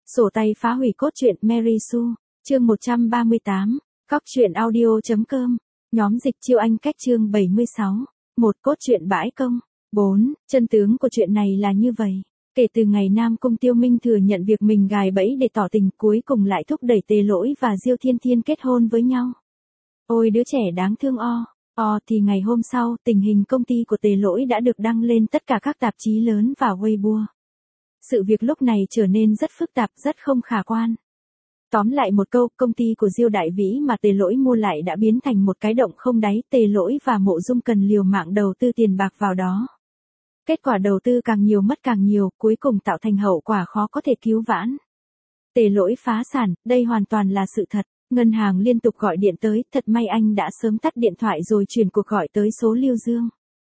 Sổ tay phá hủy cốt truyện Mary Sue, chương 138, Cóc truyện audio.com, nhóm dịch chiêu Anh cách chương 76, một cốt truyện bãi công. 4. Chân tướng của chuyện này là như vậy. Kể từ ngày Nam Cung Tiêu Minh thừa nhận việc mình gài bẫy để tỏ tình, cuối cùng lại thúc đẩy Tề Lỗi và Diêu Thiên Thiên kết hôn với nhau. Ôi đứa trẻ đáng thương thì ngày hôm sau, tình hình công ty của Tề Lỗi đã được đăng lên tất cả các tạp chí lớn và Weibo. Sự việc lúc này trở nên rất phức tạp, rất không khả quan. Tóm lại một câu, công ty của Diêu Đại Vĩ mà Tề Lỗi mua lại đã biến thành một cái động không đáy, Tề Lỗi và Mộ Dung cần liều mạng đầu tư tiền bạc vào đó. Kết quả đầu tư càng nhiều mất càng nhiều, cuối cùng tạo thành hậu quả khó có thể cứu vãn. Tề Lỗi phá sản, đây hoàn toàn là sự thật. Ngân hàng liên tục gọi điện tới, thật may anh đã sớm tắt điện thoại rồi chuyển cuộc gọi tới số Lưu Dương.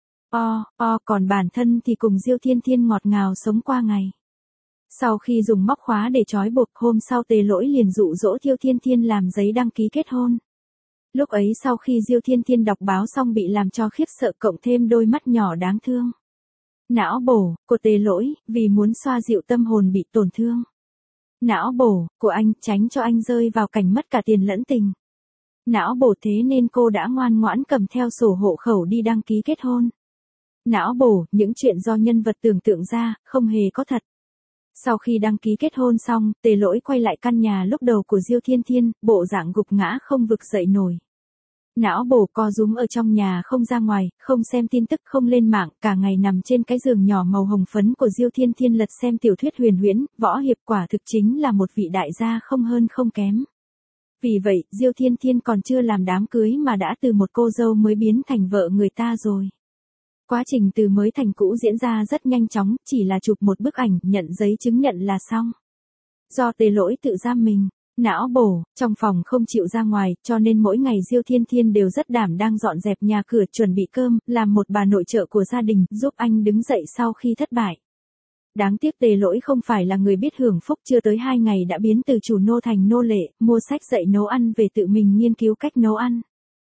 Còn bản thân thì cùng Diêu Thiên Thiên ngọt ngào sống qua ngày. Sau khi dùng móc khóa để trói buộc, hôm sau Tề Lỗi liền dụ dỗ Diêu Thiên Thiên làm giấy đăng ký kết hôn. Lúc ấy sau khi Diêu Thiên Thiên đọc báo xong bị làm cho khiếp sợ, cộng thêm đôi mắt nhỏ đáng thương. Não bổ của Tề Lỗi, vì muốn xoa dịu tâm hồn bị tổn thương. Não bổ của anh, tránh cho anh rơi vào cảnh mất cả tiền lẫn tình. Não bổ thế nên cô đã ngoan ngoãn cầm theo sổ hộ khẩu đi đăng ký kết hôn. Não bổ, những chuyện do nhân vật tưởng tượng ra, không hề có thật. Sau khi đăng ký kết hôn xong, Tề Lỗi quay lại căn nhà lúc đầu của Diêu Thiên Thiên, bộ dạng gục ngã không vực dậy nổi. Não bổ co rúm ở trong nhà không ra ngoài, không xem tin tức, không lên mạng, cả ngày nằm trên cái giường nhỏ màu hồng phấn của Diêu Thiên Thiên lật xem tiểu thuyết huyền huyễn, võ hiệp, quả thực chính là một vị đại gia không hơn không kém. Vì vậy, Diêu Thiên Thiên còn chưa làm đám cưới mà đã từ một cô dâu mới biến thành vợ người ta rồi. Quá trình từ mới thành cũ diễn ra rất nhanh chóng, chỉ là chụp một bức ảnh, nhận giấy chứng nhận là xong. Do Tề Lỗi tự giam mình, não bổ, trong phòng không chịu ra ngoài, cho nên mỗi ngày Diêu Thiên Thiên đều rất đảm đang dọn dẹp nhà cửa, chuẩn bị cơm, làm một bà nội trợ của gia đình, giúp anh đứng dậy sau khi thất bại. Đáng tiếc Tề Lỗi không phải là người biết hưởng phúc, chưa tới 2 ngày đã biến từ chủ nô thành nô lệ, mua sách dạy nấu ăn về tự mình nghiên cứu cách nấu ăn.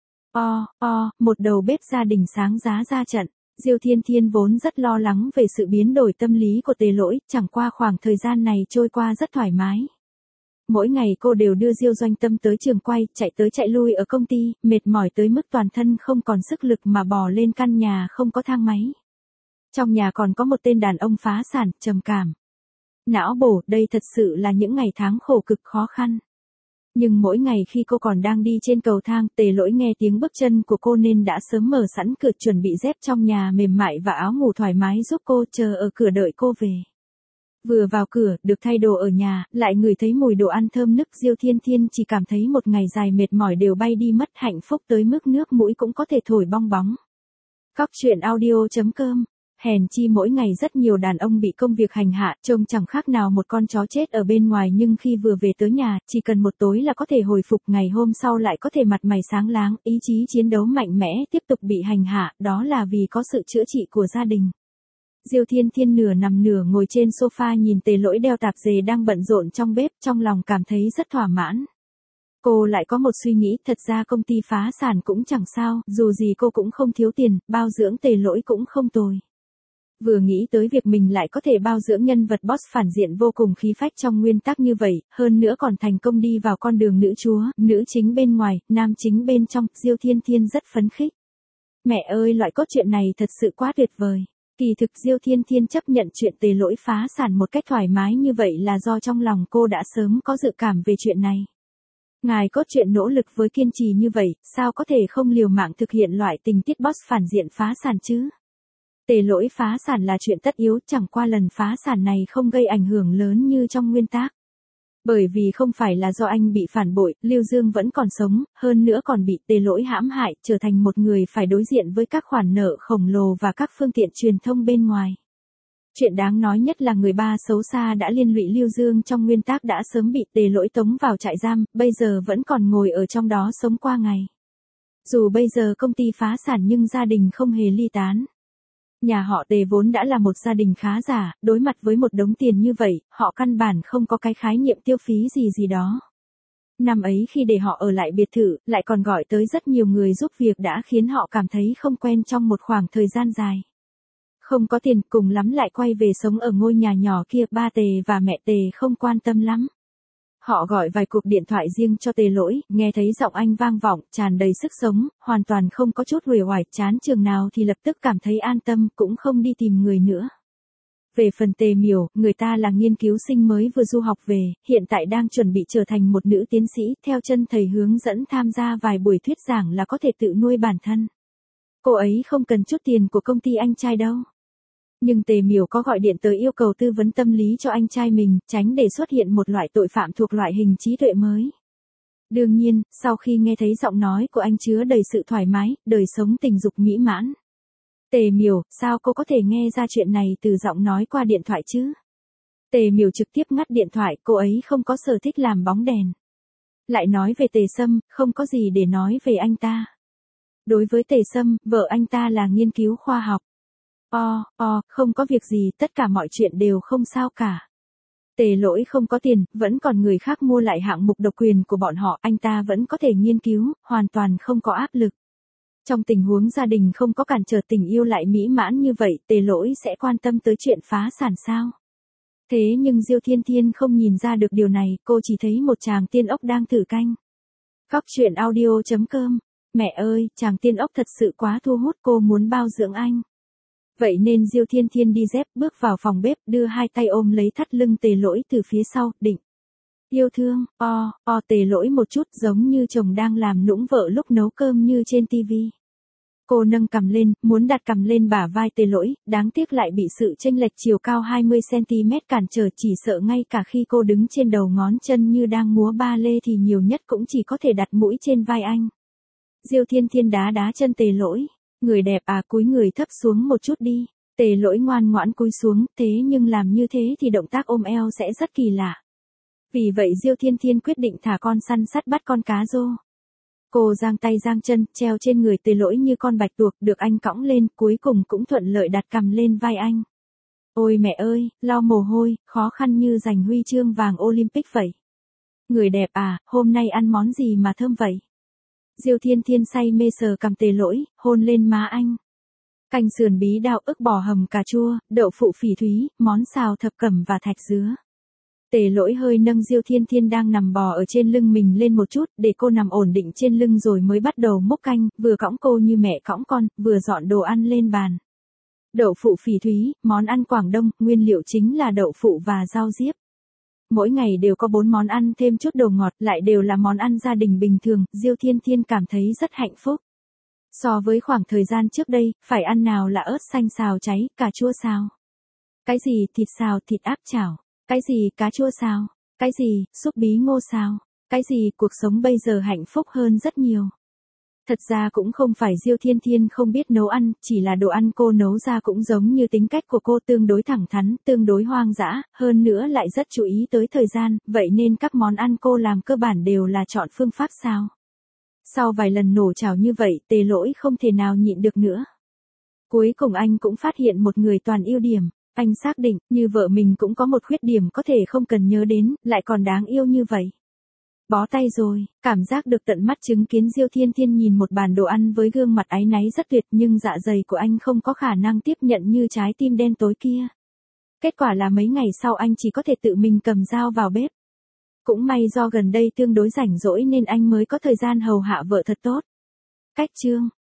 Một đầu bếp gia đình sáng giá ra trận. Diêu Thiên Thiên vốn rất lo lắng về sự biến đổi tâm lý của Tề Lỗi, chẳng qua khoảng thời gian này trôi qua rất thoải mái. Mỗi ngày cô đều đưa Diêu Doanh Tâm tới trường quay, chạy tới chạy lui ở công ty, mệt mỏi tới mức toàn thân không còn sức lực mà bò lên căn nhà không có thang máy. Trong nhà còn có một tên đàn ông phá sản, trầm cảm. Não bổ, đây thật sự là những ngày tháng khổ cực khó khăn. Nhưng mỗi ngày khi cô còn đang đi trên cầu thang, Tề Lỗi nghe tiếng bước chân của cô nên đã sớm mở sẵn cửa, chuẩn bị dép trong nhà mềm mại và áo ngủ thoải mái giúp cô, chờ ở cửa đợi cô về. Vừa vào cửa, được thay đồ ở nhà, lại ngửi thấy mùi đồ ăn thơm nức, Diêu Thiên Thiên chỉ cảm thấy một ngày dài mệt mỏi đều bay đi mất, hạnh phúc tới mức nước mũi cũng có thể thổi bong bóng. Cóc truyện audio.com. Hèn chi mỗi ngày rất nhiều đàn ông bị công việc hành hạ, trông chẳng khác nào một con chó chết ở bên ngoài, nhưng khi vừa về tới nhà, chỉ cần một tối là có thể hồi phục, ngày hôm sau lại có thể mặt mày sáng láng, ý chí chiến đấu mạnh mẽ, tiếp tục bị hành hạ, đó là vì có sự chữa trị của gia đình. Diêu Thiên Thiên nửa nằm nửa ngồi trên sofa nhìn Tề Lỗi đeo tạp dề đang bận rộn trong bếp, trong lòng cảm thấy rất thỏa mãn. Cô lại có một suy nghĩ, thật ra công ty phá sản cũng chẳng sao, dù gì cô cũng không thiếu tiền, bao dưỡng Tề Lỗi cũng không tồi. Vừa nghĩ tới việc mình lại có thể bao dưỡng nhân vật boss phản diện vô cùng khí phách trong nguyên tắc như vậy, hơn nữa còn thành công đi vào con đường nữ chúa, nữ chính bên ngoài, nam chính bên trong, Diêu Thiên Thiên rất phấn khích. Mẹ ơi, loại cốt truyện này thật sự quá tuyệt vời. Kỳ thực Diêu Thiên Thiên chấp nhận chuyện Tề Lỗi phá sản một cách thoải mái như vậy là do trong lòng cô đã sớm có dự cảm về chuyện này. Ngài cốt truyện nỗ lực với kiên trì như vậy, sao có thể không liều mạng thực hiện loại tình tiết boss phản diện phá sản chứ? Tề Lỗi phá sản là chuyện tất yếu, chẳng qua lần phá sản này không gây ảnh hưởng lớn như trong nguyên tác. Bởi vì không phải là do anh bị phản bội, Lưu Dương vẫn còn sống, hơn nữa còn bị Tề Lỗi hãm hại, trở thành một người phải đối diện với các khoản nợ khổng lồ và các phương tiện truyền thông bên ngoài. Chuyện đáng nói nhất là người ba xấu xa đã liên lụy Lưu Dương trong nguyên tác đã sớm bị Tề Lỗi tống vào trại giam, bây giờ vẫn còn ngồi ở trong đó sống qua ngày. Dù bây giờ công ty phá sản nhưng gia đình không hề ly tán. Nhà họ Tề vốn đã là một gia đình khá giả, đối mặt với một đống tiền như vậy, họ căn bản không có cái khái niệm tiêu phí gì đó. Năm ấy khi để họ ở lại biệt thự, lại còn gọi tới rất nhiều người giúp việc đã khiến họ cảm thấy không quen trong một khoảng thời gian dài. Không có tiền, cùng lắm lại quay về sống ở ngôi nhà nhỏ kia, ba Tề và mẹ Tề không quan tâm lắm. Họ gọi vài cuộc điện thoại riêng cho Tề Lỗi, nghe thấy giọng anh vang vọng, tràn đầy sức sống, hoàn toàn không có chút uể oải, chán trường nào thì lập tức cảm thấy an tâm, cũng không đi tìm người nữa. Về phần Tề Miểu, người ta là nghiên cứu sinh mới vừa du học về, hiện tại đang chuẩn bị trở thành một nữ tiến sĩ, theo chân thầy hướng dẫn tham gia vài buổi thuyết giảng là có thể tự nuôi bản thân. Cô ấy không cần chút tiền của công ty anh trai đâu. Nhưng Tề Miểu có gọi điện tới yêu cầu tư vấn tâm lý cho anh trai mình, tránh để xuất hiện một loại tội phạm thuộc loại hình trí tuệ mới. Đương nhiên, sau khi nghe thấy giọng nói của anh chứa đầy sự thoải mái, đời sống tình dục mỹ mãn. Tề Miểu, sao cô có thể nghe ra chuyện này từ giọng nói qua điện thoại chứ? Tề Miểu trực tiếp ngắt điện thoại, cô ấy không có sở thích làm bóng đèn. Lại nói về Tề Sâm, không có gì để nói về anh ta. Đối với Tề Sâm, vợ anh ta là nghiên cứu khoa học. Không có việc gì, tất cả mọi chuyện đều không sao cả. Tề Lỗi không có tiền, vẫn còn người khác mua lại hạng mục độc quyền của bọn họ, anh ta vẫn có thể nghiên cứu, hoàn toàn không có áp lực. Trong tình huống gia đình không có cản trở tình yêu lại mỹ mãn như vậy, Tề Lỗi sẽ quan tâm tới chuyện phá sản sao? Thế nhưng Diêu Thiên Thiên không nhìn ra được điều này, cô chỉ thấy một chàng tiên ốc đang thử canh. Cóc truyện audio.com. Mẹ ơi, chàng tiên ốc thật sự quá thu hút, cô muốn bao dưỡng anh. Vậy nên Diêu Thiên Thiên đi dép bước vào phòng bếp, đưa hai tay ôm lấy thắt lưng Tề Lỗi từ phía sau, định. Yêu thương, Tề Lỗi một chút giống như chồng đang làm nũng vợ lúc nấu cơm như trên tivi. Cô nâng cằm lên, muốn đặt cằm lên bả vai Tề Lỗi, đáng tiếc lại bị sự chênh lệch chiều cao 20cm cản trở, chỉ sợ ngay cả khi cô đứng trên đầu ngón chân như đang múa ba lê thì nhiều nhất cũng chỉ có thể đặt mũi trên vai anh. Diêu Thiên Thiên đá đá chân Tề Lỗi. Người đẹp à, cúi người thấp xuống một chút đi. Tề Lỗi ngoan ngoãn cúi xuống, thế nhưng làm như thế thì động tác ôm eo sẽ rất kỳ lạ. Vì vậy Diêu Thiên Thiên quyết định thả con săn sắt bắt con cá rô. Cô giang tay giang chân, treo trên người Tề Lỗi như con bạch tuộc, được anh cõng lên, cuối cùng cũng thuận lợi đặt cằm lên vai anh. Ôi mẹ ơi, lau mồ hôi, khó khăn như giành huy chương vàng Olympic vậy. Người đẹp à, hôm nay ăn món gì mà thơm vậy? Diêu Thiên Thiên say mê sờ cằm Tề Lỗi, hôn lên má anh. Canh sườn bí đao, ức bò hầm cà chua, đậu phụ phỉ thúy, món xào thập cẩm và thạch dứa. Tề Lỗi hơi nâng Diêu Thiên Thiên đang nằm bò ở trên lưng mình lên một chút, để cô nằm ổn định trên lưng rồi mới bắt đầu múc canh, vừa cõng cô như mẹ cõng con, vừa dọn đồ ăn lên bàn. Đậu phụ phỉ thúy, món ăn Quảng Đông, nguyên liệu chính là đậu phụ và rau diếp. Mỗi ngày đều có 4 món ăn thêm chút đồ ngọt, lại đều là món ăn gia đình bình thường, Diêu Thiên Thiên cảm thấy rất hạnh phúc. So với khoảng thời gian trước đây, phải ăn nào là ớt xanh xào cháy, cà chua xào. Cái gì thịt xào, thịt áp chảo. Cái gì cá chua xào. Cái gì súp bí ngô xào. Cái gì cuộc sống bây giờ hạnh phúc hơn rất nhiều. Thật ra cũng không phải Diêu Thiên Thiên không biết nấu ăn, chỉ là đồ ăn cô nấu ra cũng giống như tính cách của cô, tương đối thẳng thắn, tương đối hoang dã, hơn nữa lại rất chú ý tới thời gian, vậy nên các món ăn cô làm cơ bản đều là chọn phương pháp xào. Sau vài lần nổ chảo như vậy, Tề Lỗi không thể nào nhịn được nữa. Cuối cùng anh cũng phát hiện một người toàn ưu điểm. Anh xác định, như vợ mình cũng có một khuyết điểm có thể không cần nhớ đến, lại còn đáng yêu như vậy. Bó tay rồi, cảm giác được tận mắt chứng kiến Diêu Thiên Thiên nhìn một bàn đồ ăn với gương mặt áy náy rất tuyệt, nhưng dạ dày của anh không có khả năng tiếp nhận như trái tim đen tối kia. Kết quả là mấy ngày sau anh chỉ có thể tự mình cầm dao vào bếp. Cũng may do gần đây tương đối rảnh rỗi nên anh mới có thời gian hầu hạ vợ thật tốt. Cách chương